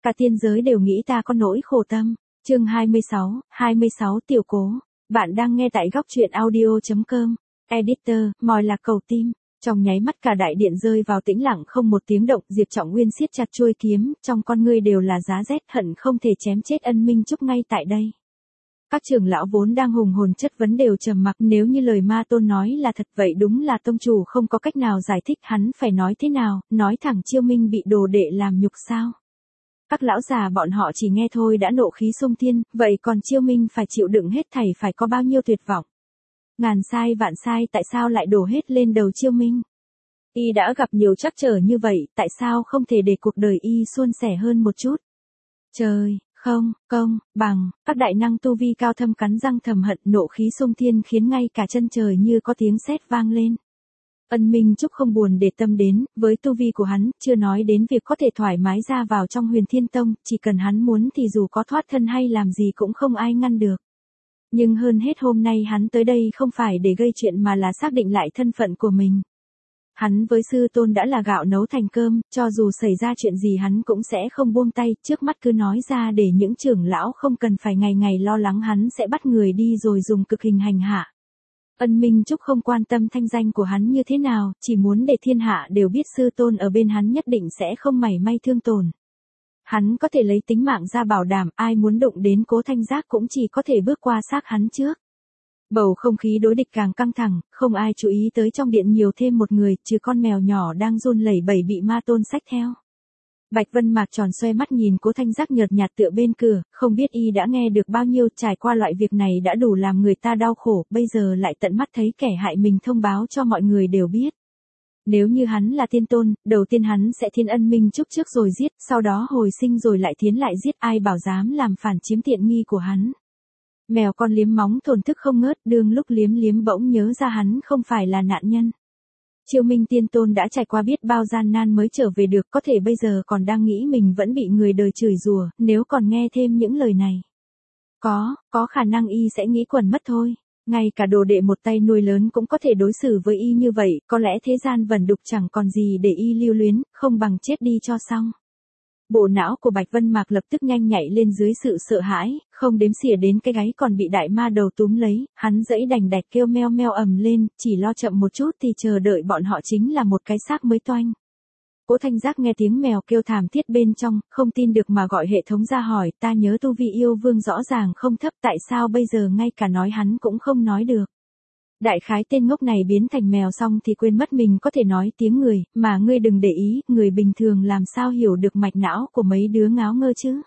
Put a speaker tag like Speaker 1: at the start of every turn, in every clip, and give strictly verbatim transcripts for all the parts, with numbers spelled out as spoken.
Speaker 1: Cả tiên giới đều nghĩ ta có nỗi khổ tâm. Chương hai mươi sáu, hai mươi sáu Tiểu Cố. Bạn đang nghe tại góc truyện audio.com. Editor, mòi lạc cầu tim. Trong nháy mắt cả đại điện rơi vào tĩnh lặng không một tiếng động, Diệp Trọng Nguyên siết chặt chuôi kiếm, trong con ngươi đều là giá rét, hận không thể chém chết Ân Minh Trúc ngay tại đây. Các trưởng lão vốn đang hùng hồn chất vấn đều trầm mặc, nếu như lời ma tôn nói là thật vậy đúng là tông chủ không có cách nào giải thích, hắn phải nói thế nào, nói thẳng Chiêu Minh bị đồ đệ làm nhục sao? Các lão già bọn họ chỉ nghe thôi đã nộ khí xông thiên, vậy còn Chiêu Minh phải chịu đựng hết thảy phải có bao nhiêu tuyệt vọng. Ngàn sai vạn sai tại sao lại đổ hết lên đầu Chiêu Minh? Y đã gặp nhiều trắc trở như vậy, tại sao không thể để cuộc đời y suôn sẻ hơn một chút? Trời, không, công, bằng, các đại năng tu vi cao thâm cắn răng thầm hận, nộ khí xông thiên khiến ngay cả chân trời như có tiếng sét vang lên. Ân Minh Trúc không buồn để tâm đến, với tu vi của hắn, chưa nói đến việc có thể thoải mái ra vào trong Huyền Thiên Tông, chỉ cần hắn muốn thì dù có thoát thân hay làm gì cũng không ai ngăn được. Nhưng hơn hết hôm nay hắn tới đây không phải để gây chuyện mà là xác định lại thân phận của mình. Hắn với sư tôn đã là gạo nấu thành cơm, cho dù xảy ra chuyện gì hắn cũng sẽ không buông tay, trước mắt cứ nói ra để những trưởng lão không cần phải ngày ngày lo lắng hắn sẽ bắt người đi rồi dùng cực hình hành hạ. Ân Minh Trúc không quan tâm thanh danh của hắn như thế nào, chỉ muốn để thiên hạ đều biết sư tôn ở bên hắn nhất định sẽ không mảy may thương tổn. Hắn có thể lấy tính mạng ra bảo đảm, ai muốn đụng đến Cố Thanh Giác cũng chỉ có thể bước qua xác hắn trước. Bầu không khí đối địch càng căng thẳng, không ai chú ý tới trong điện nhiều thêm một người, trừ con mèo nhỏ đang run lẩy bẩy bị ma tôn xách theo. Bạch Vân Mạc tròn xoe mắt nhìn Cố Thanh Giác nhợt nhạt tựa bên cửa, không biết y đã nghe được bao nhiêu, trải qua loại việc này đã đủ làm người ta đau khổ, bây giờ lại tận mắt thấy kẻ hại mình thông báo cho mọi người đều biết. Nếu như hắn là thiên tôn, đầu tiên hắn sẽ thiên Ân Minh Trúc trước rồi giết, sau đó hồi sinh rồi lại thiến lại giết, ai bảo dám làm phản chiếm tiện nghi của hắn. Mèo con liếm móng thổn thức không ngớt, đương lúc liếm liếm bỗng nhớ ra hắn không phải là nạn nhân. Chiêu Minh tiên tôn đã trải qua biết bao gian nan mới trở về được, có thể bây giờ còn đang nghĩ mình vẫn bị người đời chửi rủa, nếu còn nghe thêm những lời này. Có, có khả năng y sẽ nghĩ quẩn mất thôi. Ngay cả đồ đệ một tay nuôi lớn cũng có thể đối xử với y như vậy, có lẽ thế gian vẩn đục chẳng còn gì để y lưu luyến, không bằng chết đi cho xong. Bộ não của Bạch Vân Mạc lập tức nhanh nhạy lên dưới sự sợ hãi, không đếm xỉa đến cái gáy còn bị đại ma đầu túm lấy, hắn dẫy đành đạch kêu meo meo ầm lên, chỉ lo chậm một chút thì chờ đợi bọn họ chính là một cái xác mới toanh. Cố Thanh Giác nghe tiếng mèo kêu thảm thiết bên trong, không tin được mà gọi hệ thống ra hỏi, ta nhớ tu vi yêu vương rõ ràng không thấp, tại sao bây giờ ngay cả nói hắn cũng không nói được. Đại khái tên ngốc này biến thành mèo xong thì quên mất mình có thể nói tiếng người, mà ngươi đừng để ý, người bình thường làm sao hiểu được mạch não của mấy đứa ngáo ngơ chứ.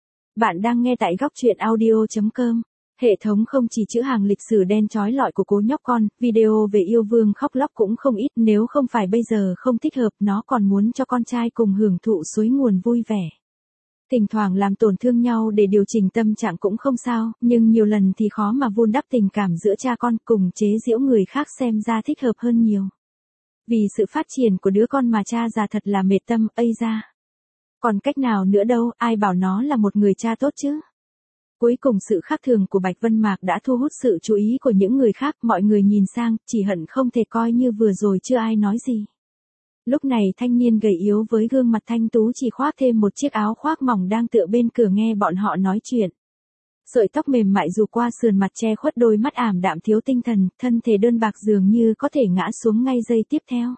Speaker 1: Bạn đang nghe tại góc truyện audio.com. Hệ thống không chỉ chữ hàng lịch sử đen chói lọi của cố nhóc con, video về yêu vương khóc lóc cũng không ít, nếu không phải bây giờ không thích hợp nó còn muốn cho con trai cùng hưởng thụ suối nguồn vui vẻ. Thỉnh thoảng làm tổn thương nhau để điều chỉnh tâm trạng cũng không sao, nhưng nhiều lần thì khó mà vun đắp tình cảm giữa cha con, cùng chế giễu người khác xem ra thích hợp hơn nhiều. Vì sự phát triển của đứa con mà cha già thật là mệt tâm, ây ra. Còn cách nào nữa đâu, ai bảo nó là một người cha tốt chứ. Cuối cùng sự khác thường của Bạch Vân Mạc đã thu hút sự chú ý của những người khác, mọi người nhìn sang, chỉ hận không thể coi như vừa rồi chưa ai nói gì. Lúc này thanh niên gầy yếu với gương mặt thanh tú chỉ khoác thêm một chiếc áo khoác mỏng đang tựa bên cửa nghe bọn họ nói chuyện. Sợi tóc mềm mại dù qua sườn mặt che khuất đôi mắt ảm đạm thiếu tinh thần, thân thể đơn bạc dường như có thể ngã xuống ngay giây tiếp theo.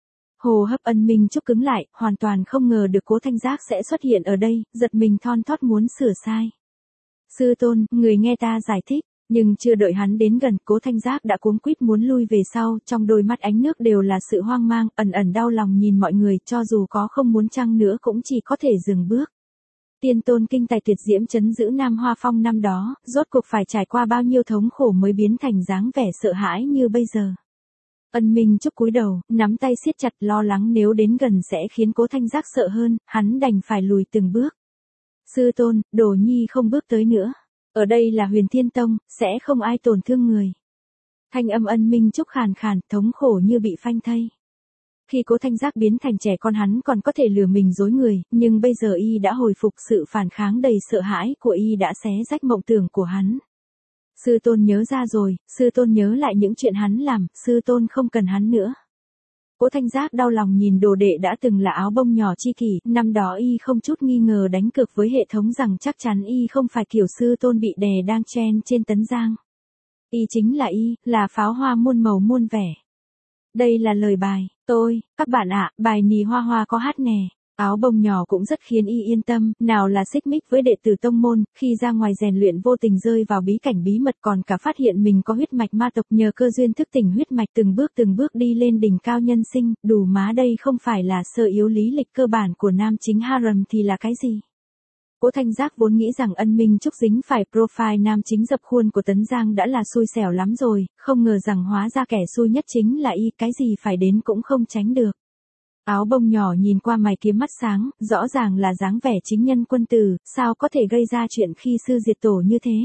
Speaker 1: Hô hấp Ân Minh Trúc cứng lại, hoàn toàn không ngờ được Cố Thanh Giác sẽ xuất hiện ở đây, giật mình thon thót muốn sửa sai. Sư tôn, người nghe ta giải thích. Nhưng chưa đợi hắn đến gần, Cố Thanh Giác đã cuống quýt muốn lui về sau, trong đôi mắt ánh nước đều là sự hoang mang, ẩn ẩn đau lòng nhìn mọi người, cho dù có không muốn chăng nữa cũng chỉ có thể dừng bước. Tiên tôn kinh tài tuyệt diễm trấn giữ Nam Hoa Phong năm đó, rốt cuộc phải trải qua bao nhiêu thống khổ mới biến thành dáng vẻ sợ hãi như bây giờ. Ân Minh Trúc cúi đầu, nắm tay siết chặt lo lắng nếu đến gần sẽ khiến Cố Thanh Giác sợ hơn, hắn đành phải lùi từng bước. Sư tôn, Đồ Nhi không bước tới nữa. Ở đây là Huyền Thiên Tông, sẽ không ai tổn thương người. Thanh âm Ân Minh Trúc khàn khàn, thống khổ như bị phanh thây. Khi Cố Thanh Giác biến thành trẻ con hắn còn có thể lừa mình dối người, nhưng bây giờ y đã hồi phục, sự phản kháng đầy sợ hãi của y đã xé rách mộng tưởng của hắn. Sư tôn nhớ ra rồi, sư tôn nhớ lại những chuyện hắn làm, sư tôn không cần hắn nữa. Cố Thanh Giác đau lòng nhìn đồ đệ đã từng là áo bông nhỏ chi kỷ, năm đó y không chút nghi ngờ đánh cược với hệ thống rằng chắc chắn y không phải kiểu sư tôn bị đè đang chen trên tấn giang. Y chính là y, là pháo hoa muôn màu muôn vẻ. Đây là lời bài, tôi, các bạn ạ, bài Nì Hoa Hoa có hát nè. Áo bông nhỏ cũng rất khiến y yên tâm, nào là xích mích với đệ tử tông môn, khi ra ngoài rèn luyện vô tình rơi vào bí cảnh bí mật, còn cả phát hiện mình có huyết mạch ma tộc, nhờ cơ duyên thức tỉnh huyết mạch từng bước từng bước đi lên đỉnh cao nhân sinh, đủ má đây không phải là sơ yếu lý lịch cơ bản của nam chính harem thì là cái gì? Cố Thanh Giác vốn nghĩ rằng Ân Minh Trúc dính phải profile nam chính dập khuôn của Tấn Giang đã là xui xẻo lắm rồi, không ngờ rằng hóa ra kẻ xui nhất chính là y, cái gì phải đến cũng không tránh được. Áo bông nhỏ nhìn qua mày kiếm mắt sáng, rõ ràng là dáng vẻ chính nhân quân tử, sao có thể gây ra chuyện khi sư diệt tổ như thế?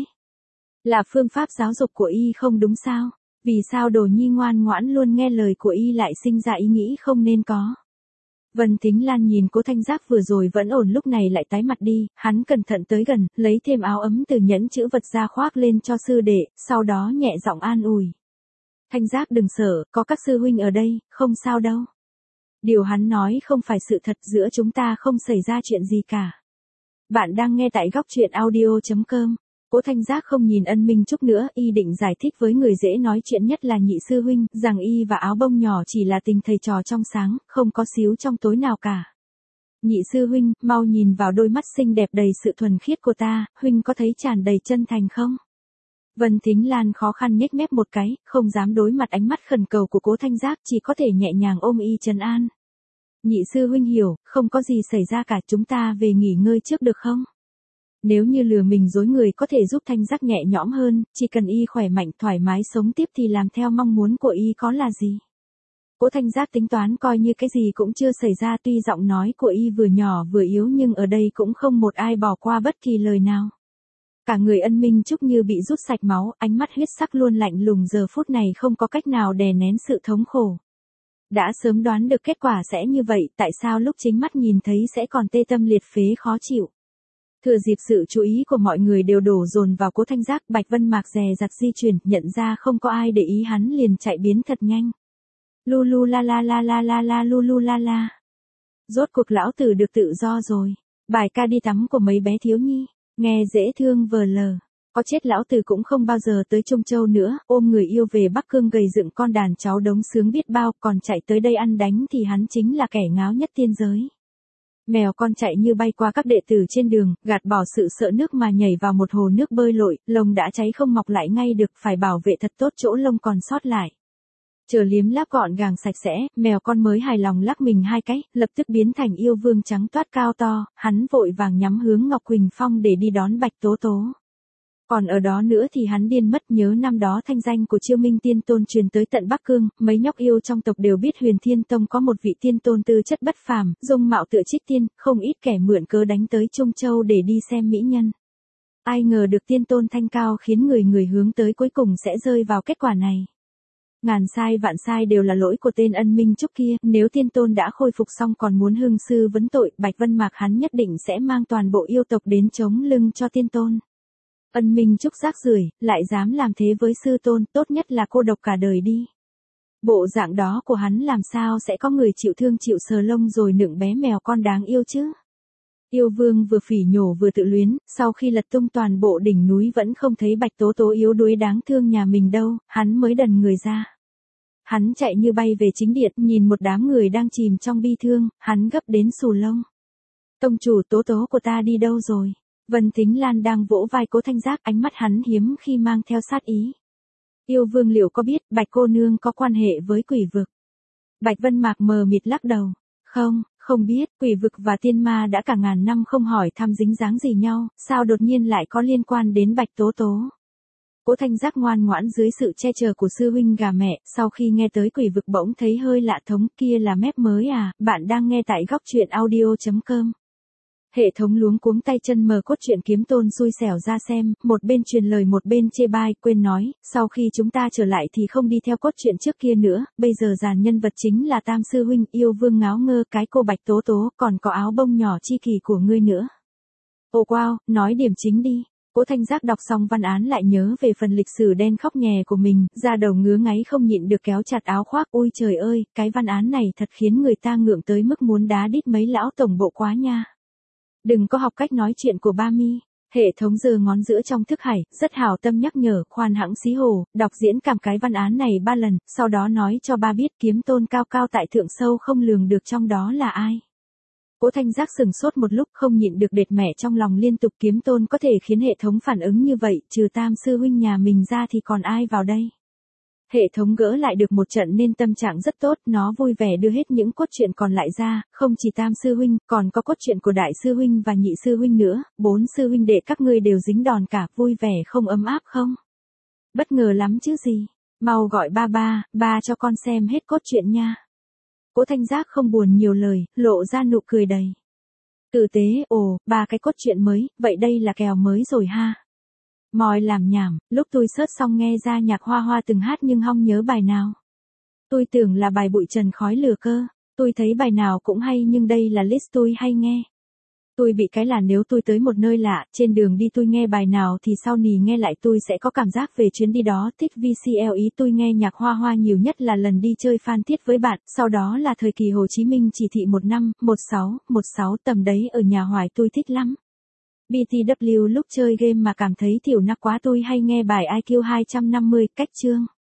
Speaker 1: Là phương pháp giáo dục của y không đúng sao? Vì sao đồ nhi ngoan ngoãn luôn nghe lời của y lại sinh ra ý nghĩ không nên có? Vân Thính Lan nhìn Cố Thanh Giác vừa rồi vẫn ổn lúc này lại tái mặt đi, hắn cẩn thận tới gần, lấy thêm áo ấm từ nhẫn chữ vật ra khoác lên cho sư đệ, sau đó nhẹ giọng an ủi. Thanh Giác đừng sợ, có các sư huynh ở đây, không sao đâu. Điều hắn nói không phải sự thật, giữa chúng ta không xảy ra chuyện gì cả. Bạn đang nghe tại góc truyện audio chấm com. Cố Thanh Giác không nhìn Ân Minh Trúc nữa, y định giải thích với người dễ nói chuyện nhất là nhị sư huynh, rằng y và áo bông nhỏ chỉ là tình thầy trò trong sáng, không có xíu trong tối nào cả. Nhị sư huynh, mau nhìn vào đôi mắt xinh đẹp đầy sự thuần khiết của ta, huynh có thấy tràn đầy chân thành không? Vân Thính Lan khó khăn nhếch mép một cái, không dám đối mặt ánh mắt khẩn cầu của Cố Thanh Giác, chỉ có thể nhẹ nhàng ôm y trấn an. Nhị sư huynh hiểu, không có gì xảy ra cả, chúng ta về nghỉ ngơi trước được không? Nếu như lừa mình dối người có thể giúp Thanh Giác nhẹ nhõm hơn, chỉ cần y khỏe mạnh thoải mái sống tiếp thì làm theo mong muốn của y có là gì? Cố Thanh Giác tính toán coi như cái gì cũng chưa xảy ra, tuy giọng nói của y vừa nhỏ vừa yếu nhưng ở đây cũng không một ai bỏ qua bất kỳ lời nào. Cả người Ân Minh Trúc như bị rút sạch máu, ánh mắt huyết sắc luôn lạnh lùng, giờ phút này không có cách nào đè nén sự thống khổ. Đã sớm đoán được kết quả sẽ như vậy, tại sao lúc chính mắt nhìn thấy sẽ còn tê tâm liệt phế khó chịu. Thừa dịp sự chú ý của mọi người đều đổ dồn vào Cố Thanh Giác, Bạch Vân Mạc dè dặt di chuyển, nhận ra không có ai để ý hắn liền chạy biến thật nhanh. Lu lu la la la la la la lu lu la la. Rốt cuộc lão tử được tự do rồi. Bài ca đi tắm của mấy bé thiếu nhi, nghe dễ thương vờ lờ. Có chết lão tử cũng không bao giờ tới Trung Châu nữa, ôm người yêu về Bắc Cương gầy dựng con đàn cháu đống sướng biết bao, còn chạy tới đây ăn đánh thì hắn chính là kẻ ngáo nhất tiên giới. Mèo con chạy như bay qua các đệ tử trên đường, gạt bỏ sự sợ nước mà nhảy vào một hồ nước bơi lội, lông đã cháy không mọc lại ngay được, phải bảo vệ thật tốt chỗ lông còn sót lại. Chờ liếm láp gọn gàng sạch sẽ, mèo con mới hài lòng lắc mình hai cái, lập tức biến thành yêu vương trắng toát cao to, hắn vội vàng nhắm hướng Ngọc Quỳnh Phong để đi đón Bạch Tố Tố. Còn ở đó nữa thì hắn điên mất, nhớ năm đó thanh danh của Chiêu Minh Tiên Tôn truyền tới tận Bắc Cương, mấy nhóc yêu trong tộc đều biết Huyền Thiên Tông có một vị tiên tôn tư chất bất phàm, dung mạo tựa trích tiên, không ít kẻ mượn cớ đánh tới Trung Châu để đi xem mỹ nhân. Ai ngờ được tiên tôn thanh cao khiến người người hướng tới cuối cùng sẽ rơi vào kết quả này. Ngàn sai vạn sai đều là lỗi của tên Ân Minh Trúc kia, nếu tiên tôn đã khôi phục xong còn muốn hương sư vấn tội, Bạch Vân Mạc hắn nhất định sẽ mang toàn bộ yêu tộc đến chống lưng cho tiên tôn. Ân Minh Trúc rác rưởi, lại dám làm thế với sư tôn, tốt nhất là cô độc cả đời đi. Bộ dạng đó của hắn làm sao sẽ có người chịu thương chịu sờ lông rồi nựng bé mèo con đáng yêu chứ? Yêu vương vừa phỉ nhổ vừa tự luyến, sau khi lật tung toàn bộ đỉnh núi vẫn không thấy Bạch Tố Tố yếu đuối đáng thương nhà mình đâu, hắn mới đần người ra. Hắn chạy như bay về chính điện, nhìn một đám người đang chìm trong bi thương, hắn gấp đến xù lông. Tông chủ, Tố Tố của ta đi đâu rồi? Vân Thính Lan đang vỗ vai Cố Thanh Giác, ánh mắt hắn hiếm khi mang theo sát ý. Yêu vương liệu có biết Bạch cô nương có quan hệ với quỷ vực? Bạch Vân Mạc mờ mịt lắc đầu. Không, không biết, quỷ vực và tiên ma đã cả ngàn năm không hỏi thăm dính dáng gì nhau, sao đột nhiên lại có liên quan đến Bạch Tố Tố? Cố Thanh Giác ngoan ngoãn dưới sự che chở của sư huynh gà mẹ, sau khi nghe tới quỷ vực bỗng thấy hơi lạ thống, kia là mép mới à, bạn đang nghe tại góc truyện audio chấm com. Hệ thống luống cuống tay chân mở cốt truyện kiếm tôn xui xẻo ra xem, một bên truyền lời một bên chê bai, quên nói, sau khi chúng ta trở lại thì không đi theo cốt truyện trước kia nữa, bây giờ dàn nhân vật chính là Tam sư huynh, yêu vương ngáo ngơ, cái cô Bạch Tố Tố, còn có áo bông nhỏ chi kỳ của ngươi nữa. Ồ wow, nói điểm chính đi. Cố Thanh Giác đọc xong văn án lại nhớ về phần lịch sử đen khóc nhè của mình, da đầu ngứa ngáy không nhịn được kéo chặt áo khoác. Ôi trời ơi, cái văn án này thật khiến người ta ngượng tới mức muốn đá đít mấy lão tổng bộ quá nha. Đừng có học cách nói chuyện của ba mi. Hệ thống giơ ngón giữa trong thức hải, rất hảo tâm nhắc nhở, khoan hãng xí hồ, đọc diễn cảm cái văn án này ba lần, sau đó nói cho ba biết kiếm tôn cao cao tại thượng sâu không lường được trong đó là ai. Cố Thanh Giác sừng sốt một lúc không nhịn được đệt mẻ trong lòng liên tục, kiếm tôn có thể khiến hệ thống phản ứng như vậy, trừ Tam sư huynh nhà mình ra thì còn ai vào đây. Hệ thống gỡ lại được một trận nên tâm trạng rất tốt, nó vui vẻ đưa hết những cốt truyện còn lại ra, không chỉ Tam sư huynh, còn có cốt truyện của Đại sư huynh và Nhị sư huynh nữa, bốn sư huynh đệ các ngươi đều dính đòn cả, vui vẻ không ấm áp không? Bất ngờ lắm chứ gì, mau gọi ba ba, ba cho con xem hết cốt truyện nha. Cố Thanh Giác không buồn nhiều lời, lộ ra nụ cười đầy tử tế. Ồ, ba cái cốt truyện mới, vậy đây là kèo mới rồi ha. Mòi làm nhảm, lúc tôi search xong nghe ra nhạc Hoa Hoa từng hát nhưng không nhớ bài nào. Tôi tưởng là bài Bụi Trần Khói Lửa cơ, tôi thấy bài nào cũng hay nhưng đây là list tôi hay nghe. Tôi bị cái là nếu tôi tới một nơi lạ, trên đường đi tôi nghe bài nào thì sau nì nghe lại tôi sẽ có cảm giác về chuyến đi đó. Thích vê xê lờ ý tôi nghe nhạc Hoa Hoa nhiều nhất là lần đi chơi Phan Thiết với bạn, sau đó là thời kỳ Hồ Chí Minh chỉ thị một năm, một sáu, một sáu tầm đấy ở nhà Hoài tôi thích lắm. bê tê vê lúc chơi game mà cảm thấy thiểu nắc quá tôi hay nghe bài i kiu hai trăm năm mươi, cách chương.